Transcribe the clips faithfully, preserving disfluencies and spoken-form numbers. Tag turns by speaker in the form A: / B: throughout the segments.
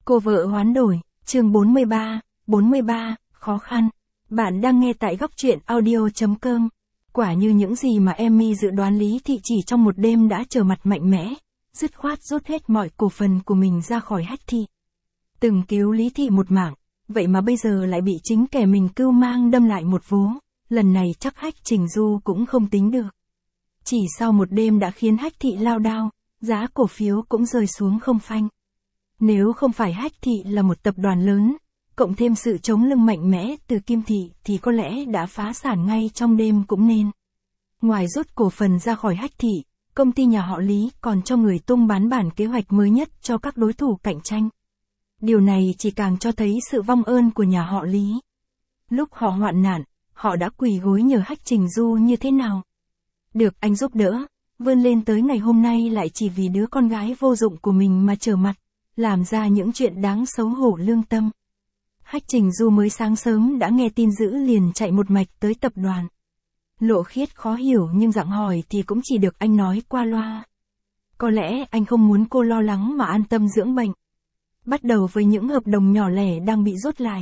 A: Cô vợ hoán đổi, chương bốn mươi ba, bốn mươi ba, khó khăn. Bạn đang nghe tại góc truyện audio chấm com. Quả như những gì mà Emmy dự đoán, Lý Thị chỉ trong một đêm đã trở mặt mạnh mẽ, dứt khoát rút hết mọi cổ phần của mình ra khỏi Hách Thị. Từng cứu Lý Thị một mạng, vậy mà bây giờ lại bị chính kẻ mình cưu mang đâm lại một vố, lần này chắc Hách Trình Du cũng không tính được. Chỉ sau một đêm đã khiến Hách Thị lao đao, giá cổ phiếu cũng rơi xuống không phanh. Nếu không phải Hách Thị là một tập đoàn lớn, cộng thêm sự chống lưng mạnh mẽ từ Kim Thị thì có lẽ đã phá sản ngay trong đêm cũng nên. Ngoài rút cổ phần ra khỏi Hách Thị, công ty nhà họ Lý còn cho người tung bán bản kế hoạch mới nhất cho các đối thủ cạnh tranh. Điều này chỉ càng cho thấy sự vong ơn của nhà họ Lý. Lúc họ hoạn nạn, họ đã quỳ gối nhờ Hách Trình Du như thế nào. Được anh giúp đỡ, vươn lên tới ngày hôm nay lại chỉ vì đứa con gái vô dụng của mình mà trở mặt, làm ra những chuyện đáng xấu hổ lương tâm. Hách Trình Du mới sáng sớm đã nghe tin dữ liền chạy một mạch tới tập đoàn. Lộ Khiết khó hiểu nhưng dặn hỏi thì cũng chỉ được anh nói qua loa. Có lẽ anh không muốn cô lo lắng mà an tâm dưỡng bệnh. Bắt đầu với những hợp đồng nhỏ lẻ đang bị rút lại.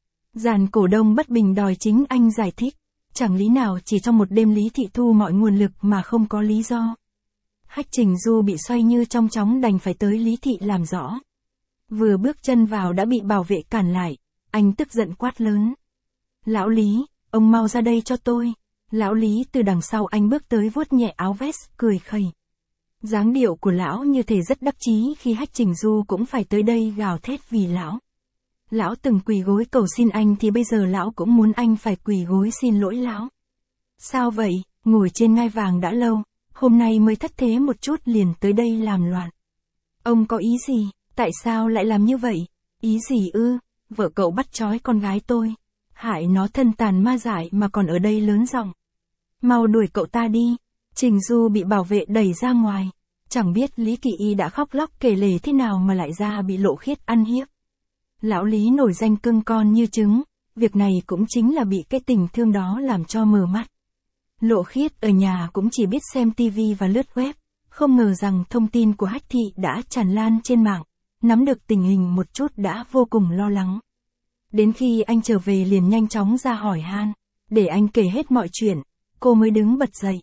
A: Dàn cổ đông bất bình đòi chính anh giải thích. Chẳng lý nào chỉ trong một đêm Lý Thị thu mọi nguồn lực mà không có lý do. Hách Trình Du bị xoay như trong chóng đành phải tới Lý Thị làm rõ. Vừa bước chân vào đã bị bảo vệ cản lại, anh tức giận quát lớn. Lão Lý, ông mau ra đây cho tôi. Lão Lý từ đằng sau anh bước tới vuốt nhẹ áo vest, cười khẩy. Dáng điệu của lão như thể rất đắc chí khi Hách Trình Du cũng phải tới đây gào thét vì lão. Lão từng quỳ gối cầu xin anh thì bây giờ lão cũng muốn anh phải quỳ gối xin lỗi lão. Sao vậy, ngồi trên ngai vàng đã lâu, hôm nay mới thất thế một chút liền tới đây làm loạn. Ông có ý gì, tại sao lại làm như vậy? Ý gì ư, vợ cậu bắt trói con gái tôi, hại nó thân tàn ma dại mà còn ở đây lớn giọng. Mau đuổi cậu ta đi. Trình Du bị bảo vệ đẩy ra ngoài, chẳng biết Lý Kỳ Y đã khóc lóc kể lể thế nào mà lại ra bị Lộ Khiết ăn hiếp. Lão Lý nổi danh cưng con như trứng, việc này cũng chính là bị cái tình thương đó làm cho mờ mắt. Lộ Khiết ở nhà cũng chỉ biết xem tivi và lướt web, không ngờ rằng thông tin của Hách Thị đã tràn lan trên mạng, nắm được tình hình một chút đã vô cùng lo lắng. Đến khi anh trở về liền nhanh chóng ra hỏi han, để anh kể hết mọi chuyện, cô mới đứng bật dậy.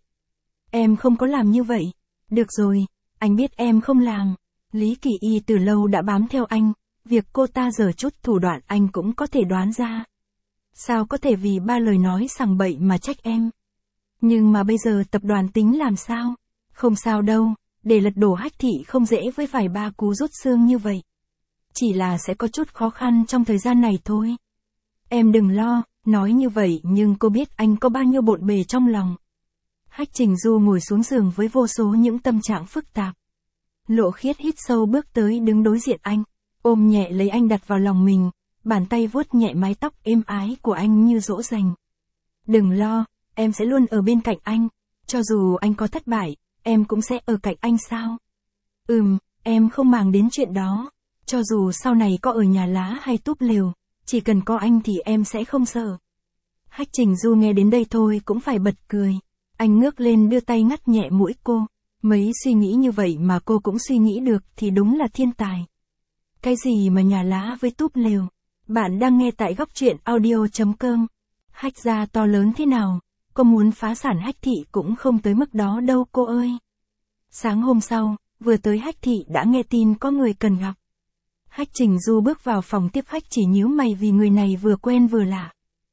A: Em không có làm như vậy. Được rồi, anh biết em không làm. Lý Kỳ Y từ lâu đã bám theo anh. Việc cô ta giở chút thủ đoạn anh cũng có thể đoán ra. Sao có thể vì ba lời nói sằng bậy mà trách em? Nhưng mà bây giờ tập đoàn tính làm sao? Không sao đâu, để lật đổ Hách Thị không dễ với vài ba cú rút xương như vậy. Chỉ là sẽ có chút khó khăn trong thời gian này thôi. Em đừng lo, nói như vậy nhưng cô biết anh có bao nhiêu bộn bề trong lòng. Hách Trình Du ngồi xuống giường với vô số những tâm trạng phức tạp. Lộ Khiết hít sâu bước tới đứng đối diện anh. Ôm nhẹ lấy anh đặt vào lòng mình, bàn tay vuốt nhẹ mái tóc êm ái của anh như dỗ dành. Đừng lo, em sẽ luôn ở bên cạnh anh, cho dù anh có thất bại, em cũng sẽ ở cạnh anh sao? Ừm, em không màng đến chuyện đó, cho dù sau này có ở nhà lá hay túp lều, chỉ cần có anh thì em sẽ không sợ. Hách Trình Du nghe đến đây thôi cũng phải bật cười, anh ngước lên đưa tay ngắt nhẹ mũi cô, mấy suy nghĩ như vậy mà cô cũng suy nghĩ được thì đúng là thiên tài. Cái gì mà nhà lá với túp lều? Bạn đang nghe tại góc truyện audio chấm com. Hách gia to lớn thế nào, có muốn phá sản Hách Thị cũng không tới mức đó đâu cô ơi. Sáng hôm sau, vừa tới Hách Thị đã nghe tin có người cần gặp. Hách Trình Du bước vào phòng tiếp khách chỉ nhíu mày vì người này vừa quen vừa lạ.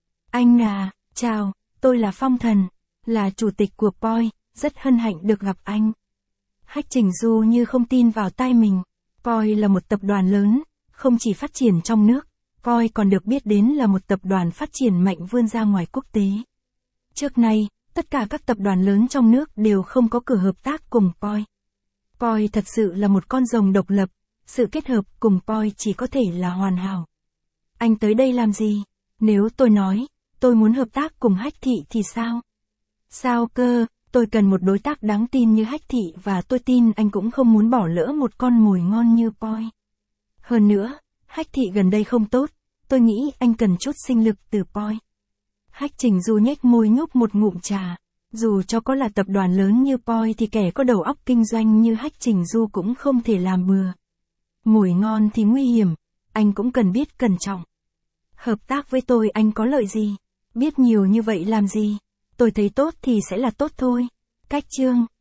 A: Anh à, chào, tôi là Phong Thần, là chủ tịch của Poi, rất hân hạnh được gặp anh. Hách Trình Du như không tin vào tai mình. Poi là một tập đoàn lớn, không chỉ phát triển trong nước, Poi còn được biết đến là một tập đoàn phát triển mạnh vươn ra ngoài quốc tế. Trước nay, tất cả các tập đoàn lớn trong nước đều không có cửa hợp tác cùng Poi. Poi thật sự là một con rồng độc lập, sự kết hợp cùng Poi chỉ có thể là hoàn hảo. Anh tới đây làm gì? Nếu tôi nói, tôi muốn hợp tác cùng Hách Thị thì sao? Sao cơ? Tôi cần một đối tác đáng tin như Hách Thị và tôi tin anh cũng không muốn bỏ lỡ một con mồi ngon như Poi. Hơn nữa, Hách Thị gần đây không tốt, tôi nghĩ anh cần chút sinh lực từ Poi. Hách Trình Du nhếch môi nhấp một ngụm trà. Dù cho có là tập đoàn lớn như Poi thì kẻ có đầu óc kinh doanh như Hách Trình Du cũng không thể làm bừa. Mồi ngon thì nguy hiểm, anh cũng cần biết cẩn trọng. Hợp tác với tôi anh có lợi gì? Biết nhiều như vậy làm gì? Tôi thấy tốt thì sẽ là tốt thôi. Cách chương